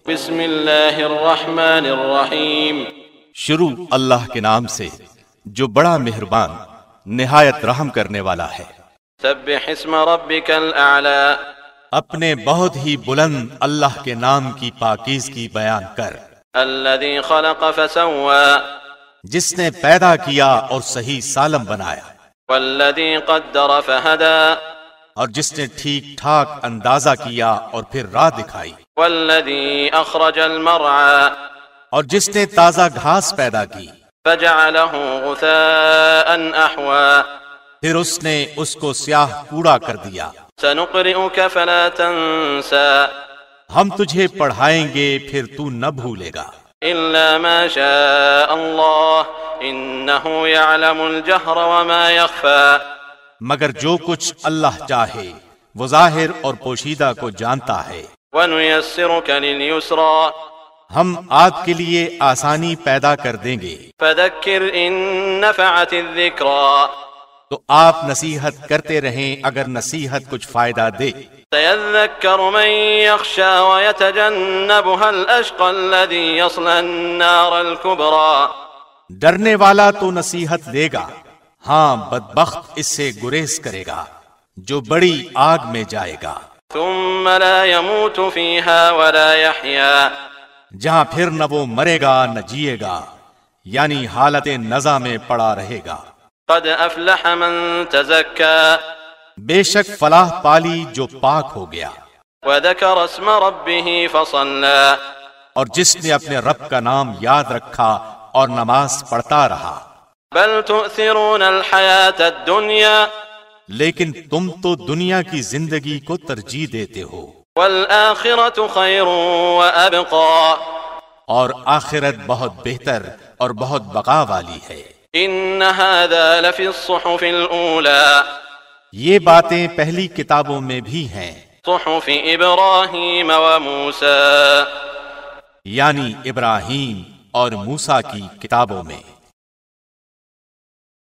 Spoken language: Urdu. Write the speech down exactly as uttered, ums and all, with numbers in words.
بسم اللہ الرحمن الرحیم، شروع اللہ کے نام سے جو بڑا مہربان نہایت رحم کرنے والا ہے۔ سبح اسم ربک الاعلی، اپنے بہت ہی بلند اللہ کے نام کی پاکیزگی بیان کر۔ الذی خلق فسوی، جس نے پیدا کیا اور صحیح سالم بنایا، والذی قدر فہدی، اور جس نے ٹھیک ٹھاک اندازہ کیا اور پھر راہ دکھائی، والذی اخرج المرعى، اور جس نے تازہ گھاس پیدا کی، فجعلہ غثاء احوى، پھر اس نے اس کو سیاہ کوڑا کر دیا۔ سنقرئک فلا تنسى، ہم تجھے پڑھائیں گے پھر تو نہ بھولے گا، الا ما شاء اللہ انہ یعلم الجہر وما یخفى، مگر جو کچھ اللہ چاہے وہ ظاہر اور پوشیدہ کو جانتا ہے۔ وَنُيَسِّرُكَ لِلْيُسْرَى، ہم آپ کے لیے آسانی پیدا کر دیں گے، فَذَكِّرْ إِن نَّفَعَتِ الذِّكْرَى، تو آپ نصیحت کرتے رہیں اگر نصیحت کچھ فائدہ دے۔ سَيَذَّكَّرُ مَن يَخْشَىٰ وَيَتَجَنَّبُهَا الْأَشْقَى الَّذِي يَصْلَى النَّارَ الْكُبْرَىٰ، ڈرنے والا تو نصیحت دے گا، ہاں بدبخت اس سے گریز کرے گا جو بڑی آگ میں جائے گا، ثُمَّ لَا يَمُوتُ فِيهَا وَلَا يَحْيَىٰ، جہاں پھر نہ وہ مرے گا نہ جیے گا، یعنی حالت نزع میں پڑا رہے گا۔ قَدْ أَفْلَحَ مَن تَزَكَّىٰ، بے شک فلاح پالی جو پاک ہو گیا، وَذَكَرَ اسْمَ رَبِّهِ فَصَلَّىٰ، اور جس نے اپنے رب کا نام یاد رکھا اور نماز پڑھتا رہا۔ بل تؤثرون الحیاة الدنیا، لیکن تم تو دنیا کی زندگی کو ترجیح دیتے ہو، والآخرة خیر وابقا، اور آخرت بہت بہتر اور بہت بقا والی ہے۔ ان هذا لفی الصحف الاولى، یہ باتیں پہلی کتابوں میں بھی ہیں، صحف ابراہیم وموسیٰ، یعنی ابراہیم اور موسیٰ کی کتابوں میں۔